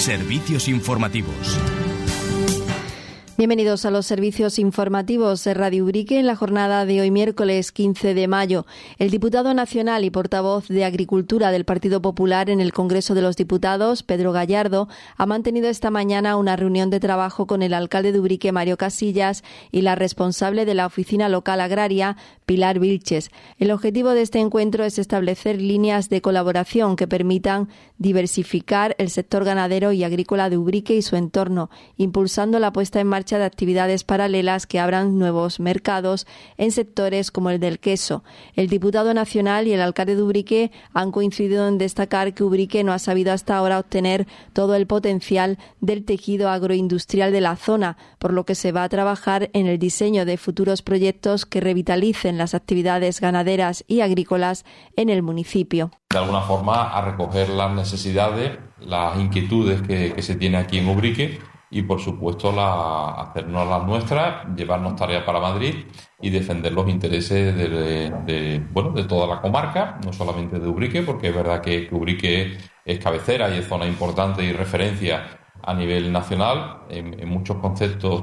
Servicios informativos. Bienvenidos a los servicios informativos de Radio Ubrique en la jornada de hoy miércoles 15 de mayo. El diputado nacional y portavoz de Agricultura del Partido Popular en el Congreso de los Diputados, Pedro Gallardo, ha mantenido esta mañana una reunión de trabajo con el alcalde de Ubrique, Mario Casillas, y la responsable de la Oficina Local Agraria, Pilar Vilches. El objetivo de este encuentro es establecer líneas de colaboración que permitan diversificar el sector ganadero y agrícola de Ubrique y su entorno, impulsando la puesta en marcha de actividades paralelas que abran nuevos mercados en sectores como el del queso. El diputado nacional y el alcalde de Ubrique han coincidido en destacar que Ubrique no ha sabido hasta ahora obtener todo el potencial del tejido agroindustrial de la zona, por lo que se va a trabajar en el diseño de futuros proyectos que revitalicen las actividades ganaderas y agrícolas en el municipio. De alguna forma a recoger las necesidades, las inquietudes que se tiene aquí en Ubrique y por supuesto hacernos las nuestras, llevarnos tareas para Madrid y defender los intereses de toda la comarca, no solamente de Ubrique, porque es verdad que Ubrique es cabecera y es zona importante y referencia a nivel nacional en muchos conceptos,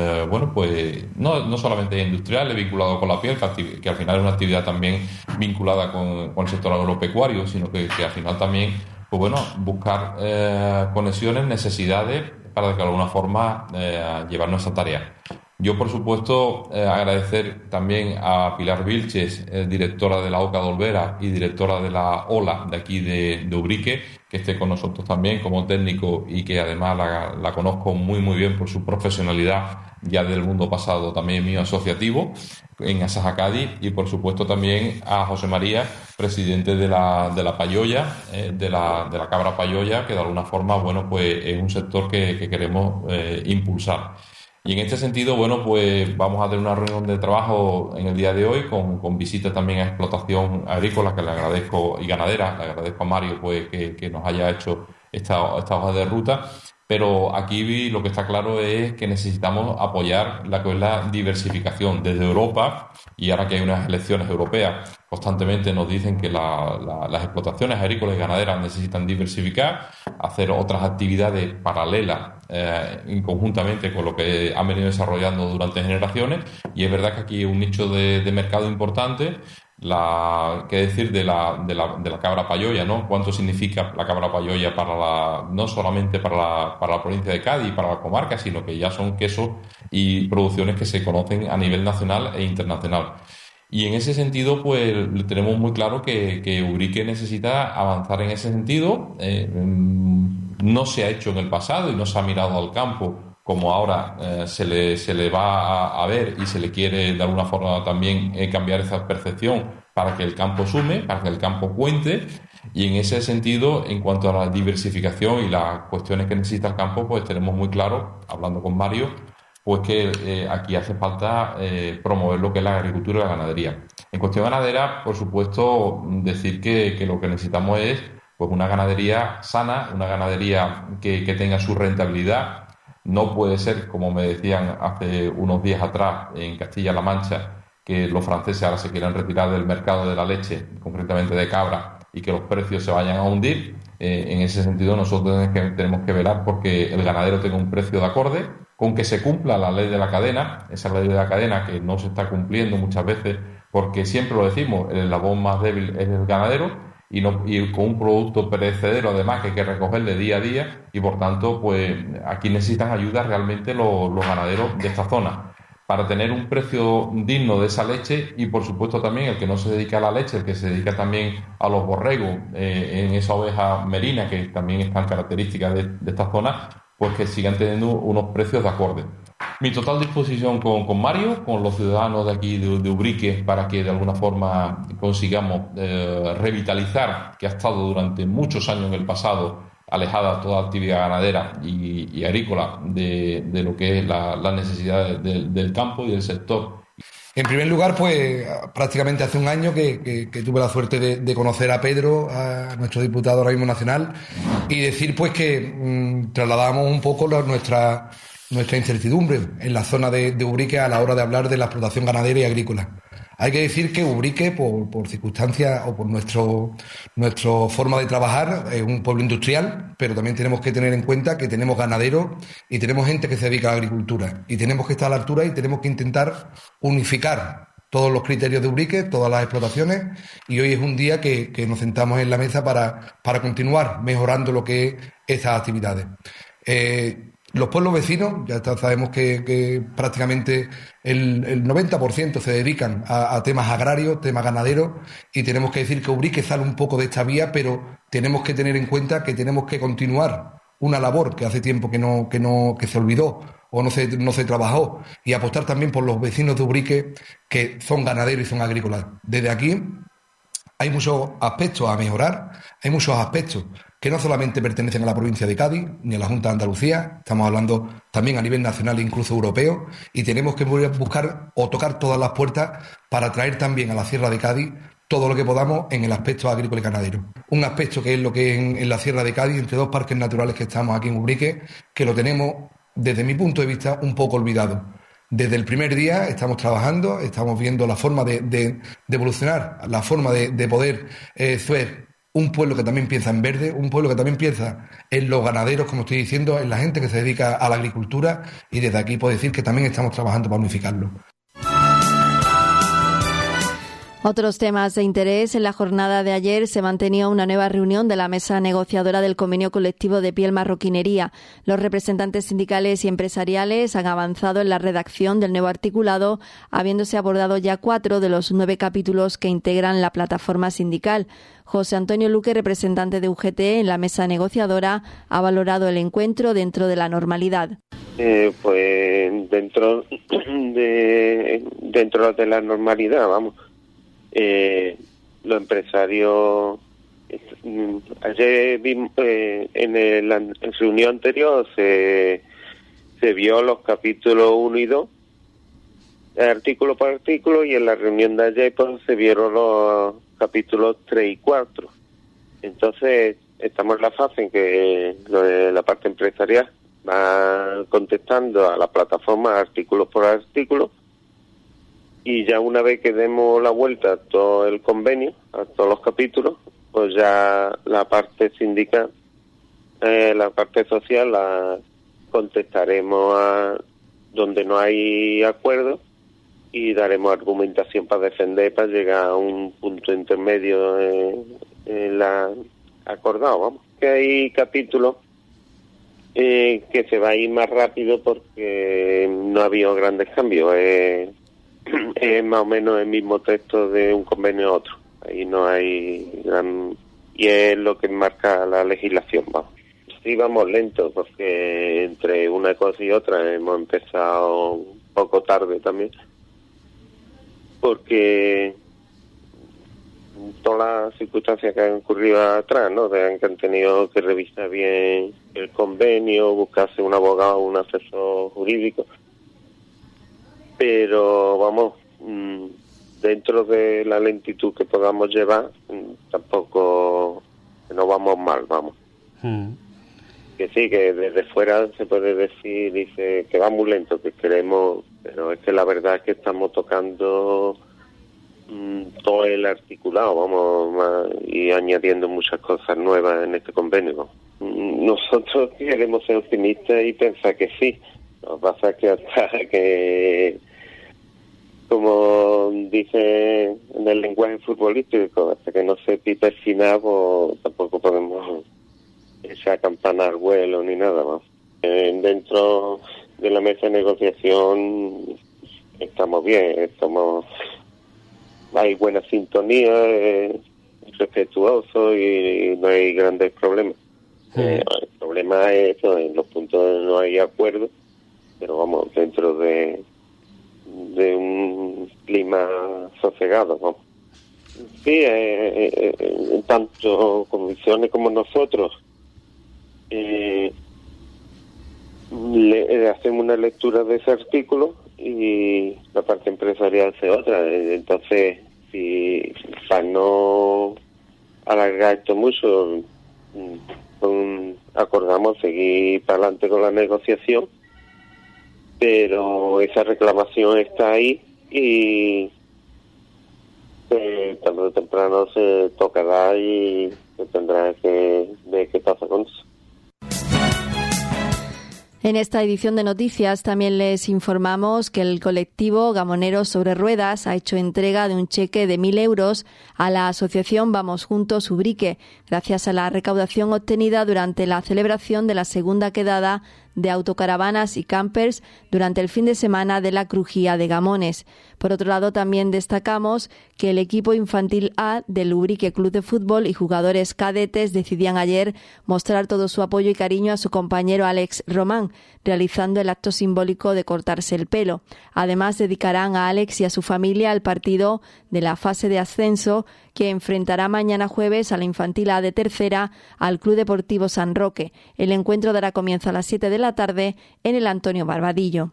no solamente industriales vinculados con la piel, que al final es una actividad también vinculada con el sector agropecuario, sino que al final también buscar conexiones, necesidades para de alguna forma llevar nuestra tarea. Yo, por supuesto, agradecer también a Pilar Vilches, directora de la OCA de Olvera y directora de la OLA de aquí de Ubrique, que esté con nosotros también como técnico y que además la conozco muy muy bien por su profesionalidad ya del mundo pasado también mío asociativo en Asaja Cádiz, y por supuesto también a José María, presidente de la Payoya, de la cabra payoya, que de alguna forma es un sector que queremos impulsar. Y en este sentido, vamos a tener una reunión de trabajo en el día de hoy con visita también a explotación agrícola, que le agradezco, y ganadera, le agradezco a Mario que nos haya hecho esta hoja de ruta. Pero aquí lo que está claro es que necesitamos apoyar la diversificación desde Europa, y ahora que hay unas elecciones europeas, constantemente nos dicen que las explotaciones agrícolas y ganaderas necesitan diversificar, hacer otras actividades paralelas conjuntamente con lo que han venido desarrollando durante generaciones, y es verdad que aquí hay un nicho de mercado importante. ¿Qué decir de la cabra payoya, ¿no? ¿Cuánto significa la cabra payoya no solamente para la provincia de Cádiz y para la comarca, sino que ya son quesos y producciones que se conocen a nivel nacional e internacional? Y en ese sentido, tenemos muy claro que Ubrique necesita avanzar en ese sentido. No se ha hecho en el pasado y no se ha mirado al campo como ahora se le va a ver, y se le quiere de alguna forma también cambiar esa percepción para que el campo sume, para que el campo cuente. Y en ese sentido, en cuanto a la diversificación y las cuestiones que necesita el campo, tenemos muy claro, hablando con Mario, que aquí hace falta promover lo que es la agricultura y la ganadería. En cuestión ganadera, por supuesto, decir que lo que necesitamos es una ganadería sana, una ganadería que tenga su rentabilidad. No puede ser, como me decían hace unos días atrás en Castilla-La Mancha, que los franceses ahora se quieran retirar del mercado de la leche, concretamente de cabra, y que los precios se vayan a hundir. En ese sentido, nosotros tenemos que velar porque el ganadero tenga un precio de acorde, con que se cumpla la ley de la cadena, esa ley de la cadena que no se está cumpliendo muchas veces, porque siempre lo decimos, el eslabón más débil es el ganadero, y con un producto perecedero además que hay que recogerle día a día, y por tanto aquí necesitan ayuda realmente los ganaderos de esta zona para tener un precio digno de esa leche, y por supuesto también el que no se dedica a la leche, el que se dedica también a los borregos, en esa oveja merina que también es tan característica de esta zona, que sigan teniendo unos precios de acorde. Mi total disposición con Mario, con los ciudadanos de aquí de Ubrique, para que de alguna forma consigamos revitalizar, que ha estado durante muchos años en el pasado alejada toda actividad ganadera y agrícola de lo que es la necesidad del campo y del sector. En primer lugar, prácticamente hace un año que tuve la suerte de conocer a Pedro, a nuestro diputado ahora mismo nacional, y decir que trasladábamos un poco nuestra incertidumbre en la zona de Ubrique a la hora de hablar de la explotación ganadera y agrícola. Hay que decir que Ubrique, por circunstancias o por nuestra forma de trabajar, es un pueblo industrial, pero también tenemos que tener en cuenta que tenemos ganaderos y tenemos gente que se dedica a la agricultura. Y tenemos que estar a la altura y tenemos que intentar unificar todos los criterios de Ubrique, todas las explotaciones, y hoy es un día que nos sentamos en la mesa para continuar mejorando lo que es estas actividades. Los pueblos vecinos, ya sabemos que prácticamente el 90% se dedican a temas agrarios, temas ganaderos, y tenemos que decir que Ubrique sale un poco de esta vía, pero tenemos que tener en cuenta que tenemos que continuar una labor que hace tiempo que se olvidó o no se trabajó, y apostar también por los vecinos de Ubrique que son ganaderos y son agrícolas. Desde aquí hay muchos aspectos a mejorar, hay muchos aspectos que no solamente pertenecen a la provincia de Cádiz ni a la Junta de Andalucía, estamos hablando también a nivel nacional e incluso europeo, y tenemos que buscar o tocar todas las puertas para traer también a la Sierra de Cádiz todo lo que podamos en el aspecto agrícola y ganadero. Un aspecto que es lo que en la Sierra de Cádiz, entre dos parques naturales que estamos aquí en Ubrique, que lo tenemos, desde mi punto de vista, un poco olvidado. Desde el primer día estamos trabajando, estamos viendo la forma de evolucionar, la forma de poder ser un pueblo que también piensa en verde, un pueblo que también piensa en los ganaderos, como estoy diciendo, en la gente que se dedica a la agricultura, y desde aquí puedo decir que también estamos trabajando para unificarlo. Otros temas de interés. En la jornada de ayer se mantenía una nueva reunión de la mesa negociadora del convenio colectivo de piel marroquinería. Los representantes sindicales y empresariales han avanzado en la redacción del nuevo articulado, habiéndose abordado ya 4 de los 9 capítulos que integran la plataforma sindical. José Antonio Luque, representante de UGT en la mesa negociadora, ha valorado el encuentro dentro de la normalidad. Pues dentro de la normalidad, vamos. Los empresarios, ayer vimos, en la reunión anterior se vio los capítulos 1 y 2, artículo por artículo, y en la reunión de ayer pues se vieron los capítulos 3 y 4. Entonces estamos en la fase en que la parte empresarial va contestando a la plataforma artículo por artículo, y ya una vez que demos la vuelta a todo el convenio, a todos los capítulos, pues ya la parte sindical, la parte social, la contestaremos a donde no hay acuerdo y daremos argumentación para defender, para llegar a un punto intermedio en la acordado, vamos. Que hay capítulos que se va a ir más rápido porque no ha habido grandes cambios. Es más o menos el mismo texto de un convenio a otro. Ahí no hay gran... Y es lo que marca la legislación, vamos. Sí, vamos lento, porque entre una cosa y otra hemos empezado un poco tarde también. Porque todas las circunstancias que han ocurrido atrás, ¿no? Que han tenido que revisar bien el convenio, buscarse un abogado, un asesor jurídico. Pero vamos, dentro de la lentitud que podamos llevar, tampoco no vamos mal, vamos. Que sí, que desde fuera se puede decir, dice que va muy lento, que queremos, pero es que la verdad es que estamos tocando todo el articulado, vamos, y añadiendo muchas cosas nuevas en este convenio. Nosotros queremos ser optimistas y pensar que sí. Lo que pasa es que hasta que, como dice en el lenguaje futbolístico, hasta que no se pita el final, pues tampoco podemos echar campana al vuelo ni nada más. Dentro de la mesa de negociación estamos bien, hay buena sintonía, respetuoso y no hay grandes problemas. El problema es eso, en los puntos donde no hay acuerdo, pero vamos, dentro de un clima sosegado, vamos. Sí, tanto comisiones como nosotros hacemos una lectura de ese artículo y la parte empresarial hace otra. Entonces, si para no alargar esto mucho, acordamos seguir para adelante con la negociación, pero esa reclamación está ahí y tarde o temprano se tocará y se tendrá que ver qué pasa con eso. En esta edición de noticias también les informamos que el colectivo Gamoneros sobre Ruedas ha hecho entrega de un cheque de 1.000 euros a la asociación Vamos Juntos Ubrique, gracias a la recaudación obtenida durante la celebración de la segunda quedada de autocaravanas y campers durante el fin de semana de la Crujía de Gamones. Por otro lado, también destacamos que el equipo infantil A del Ubrique Club de Fútbol y jugadores cadetes decidían ayer mostrar todo su apoyo y cariño a su compañero Alex Román, realizando el acto simbólico de cortarse el pelo. Además, dedicarán a Alex y a su familia el partido de la fase de ascenso que enfrentará mañana jueves a la infantil A de tercera al Club Deportivo San Roque. El encuentro dará comienzo a las 7 de la tarde en el Antonio Barbadillo.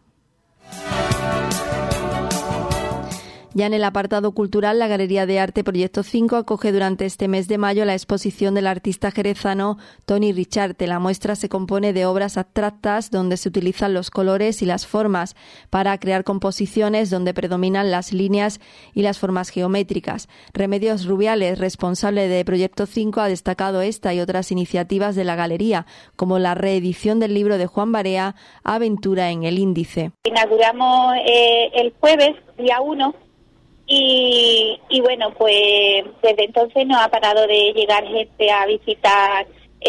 Ya en el apartado cultural, la Galería de Arte Proyecto 5 acoge durante este mes de mayo la exposición del artista jerezano Toni Richarte. La muestra se compone de obras abstractas donde se utilizan los colores y las formas para crear composiciones donde predominan las líneas y las formas geométricas. Remedios Rubiales, responsable de Proyecto 5, ha destacado esta y otras iniciativas de la galería, como la reedición del libro de Juan Barea, Aventura en el Índice. Inauguramos el jueves, día 1, y bueno, pues desde entonces no ha parado de llegar gente a visitar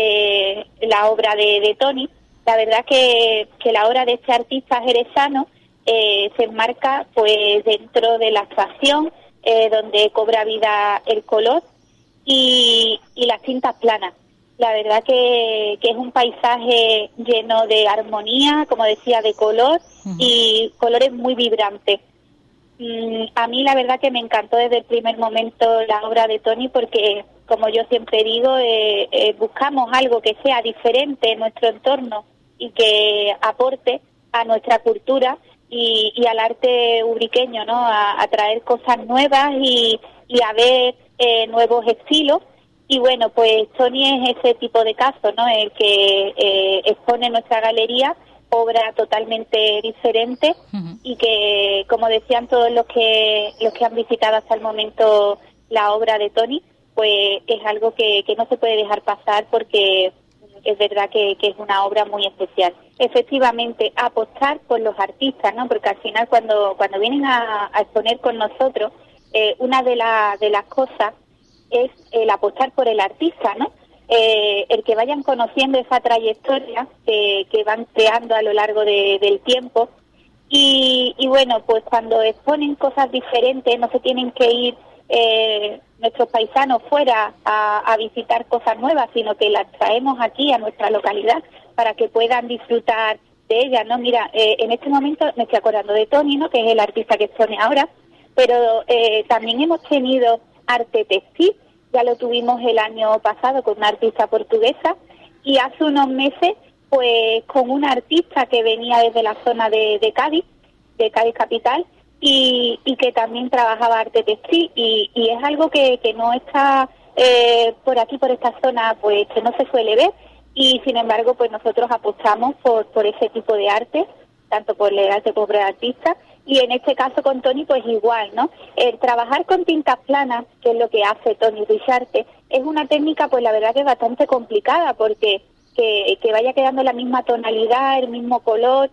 la obra de Toni. La verdad que la obra de este artista jerezano se enmarca pues dentro de la abstracción, donde cobra vida el color y las tintas planas. La verdad que es un paisaje lleno de armonía, como decía, de color y colores muy vibrantes. A mí la verdad que me encantó desde el primer momento la obra de Toni porque, como yo siempre digo, buscamos algo que sea diferente en nuestro entorno y que aporte a nuestra cultura y al arte ubriqueño, ¿no? A traer cosas nuevas y a ver nuevos estilos. Y bueno, pues Toni es ese tipo de caso, ¿no? El que expone en nuestra galería obra totalmente diferente y que, como decían todos los que han visitado hasta el momento la obra de Toni, pues es algo que no se puede dejar pasar porque es verdad que es una obra muy especial. Efectivamente, apostar por los artistas, ¿no? Porque al final cuando vienen a exponer con nosotros, una de las cosas es el apostar por el artista, ¿no? El que vayan conociendo esa trayectoria que van creando a lo largo del tiempo y bueno, pues cuando exponen cosas diferentes no se tienen que ir nuestros paisanos fuera a visitar cosas nuevas, sino que las traemos aquí a nuestra localidad para que puedan disfrutar de ellas, ¿no? Mira, en este momento me estoy acordando de Toni, ¿no? Que es el artista que expone ahora, pero también hemos tenido arte textil. Ya lo tuvimos el año pasado con una artista portuguesa y hace unos meses pues con una artista que venía desde la zona de Cádiz capital y que también trabajaba arte textil y es algo que no está por aquí, por esta zona, pues que no se suele ver y sin embargo pues nosotros apostamos por ese tipo de arte, tanto por el arte como por el artista. Y en este caso con Toni, pues igual, ¿no? El trabajar con tintas planas, que es lo que hace Toni Richarte, es una técnica, pues la verdad que es bastante complicada, porque que vaya quedando la misma tonalidad, el mismo color,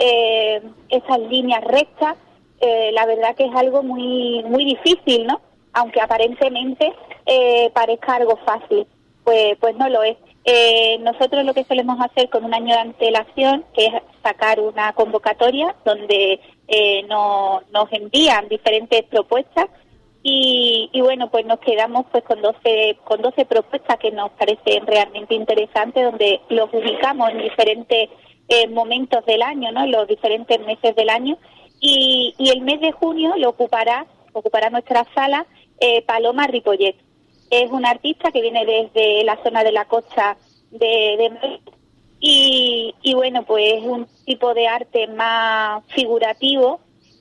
esas líneas rectas, la verdad que es algo muy muy difícil, ¿no? Aunque aparentemente parezca algo fácil, pues no lo es. Nosotros lo que solemos hacer con un año de antelación, que es sacar una convocatoria donde nos envían diferentes propuestas y bueno, pues nos quedamos pues con 12 propuestas que nos parecen realmente interesantes, donde los ubicamos en diferentes momentos del año, ¿no? Los diferentes meses del año y el mes de junio lo ocupará nuestra sala Paloma Ripollet. Es una artista que viene desde la zona de la costa de Madrid y bueno, pues es un tipo de arte más figurativo,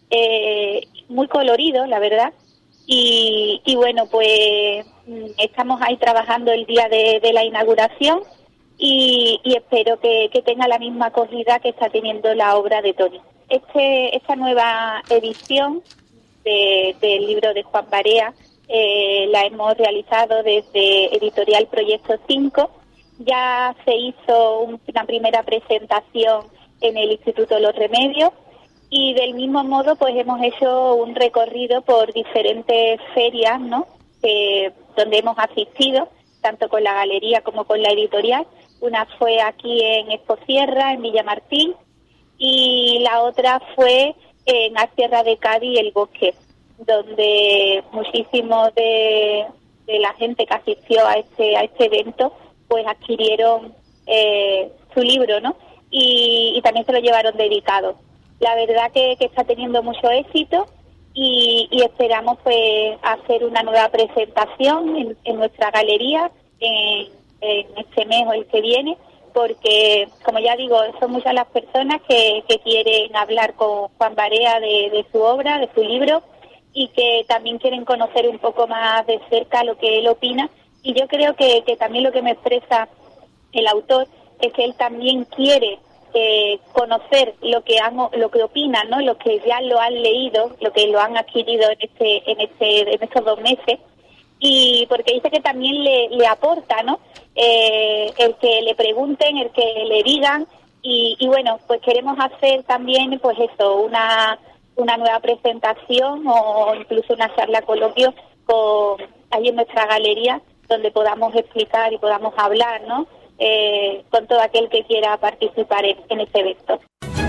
muy colorido, la verdad. Y bueno, pues estamos ahí trabajando el día de la inauguración y espero que tenga la misma acogida que está teniendo la obra de Toni. Esta nueva edición del libro de Juan Barea, la hemos realizado desde Editorial Proyecto 5. Ya se hizo una primera presentación en el Instituto Los Remedios y del mismo modo pues hemos hecho un recorrido por diferentes ferias, ¿no? Donde hemos asistido, tanto con la galería como con la editorial. Una fue aquí en Exposierra, en Villamartín, y la otra fue en la Sierra de Cádiz, El Bosque, donde muchísimos de la gente que asistió a este evento pues adquirieron su libro, ¿no? Y también se lo llevaron dedicado. La verdad que está teniendo mucho éxito y esperamos pues hacer una nueva presentación en nuestra galería en este mes o el que viene, porque, como ya digo, son muchas las personas que quieren hablar con Juan Barea de su obra, de su libro, y que también quieren conocer un poco más de cerca lo que él opina. Y yo creo que también lo que me expresa el autor es que él también quiere conocer lo que opinan, ¿no? Lo que ya lo han leído, lo que lo han adquirido en estos 2 meses, y porque dice que también le aporta, ¿no? El que le pregunten, el que le digan, y bueno, pues queremos hacer también pues eso, una nueva presentación o incluso una charla coloquio ahí en nuestra galería, donde podamos explicar y podamos hablar, ¿no? Con todo aquel que quiera participar en este evento.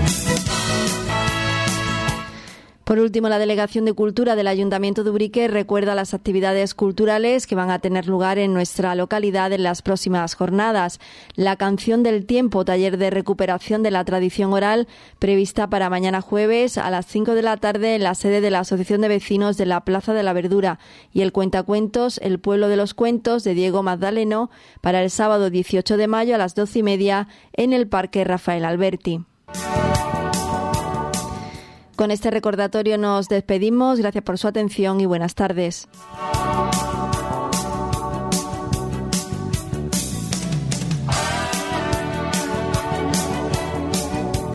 Por último, la Delegación de Cultura del Ayuntamiento de Ubrique recuerda las actividades culturales que van a tener lugar en nuestra localidad en las próximas jornadas. La Canción del Tiempo, taller de recuperación de la tradición oral, prevista para mañana jueves a las 5 de la tarde en la sede de la Asociación de Vecinos de la Plaza de la Verdura, y el cuentacuentos El Pueblo de los Cuentos de Diego Magdaleno para el sábado 18 de mayo a las 12:30 en el Parque Rafael Alberti. Con este recordatorio nos despedimos. Gracias por su atención y buenas tardes.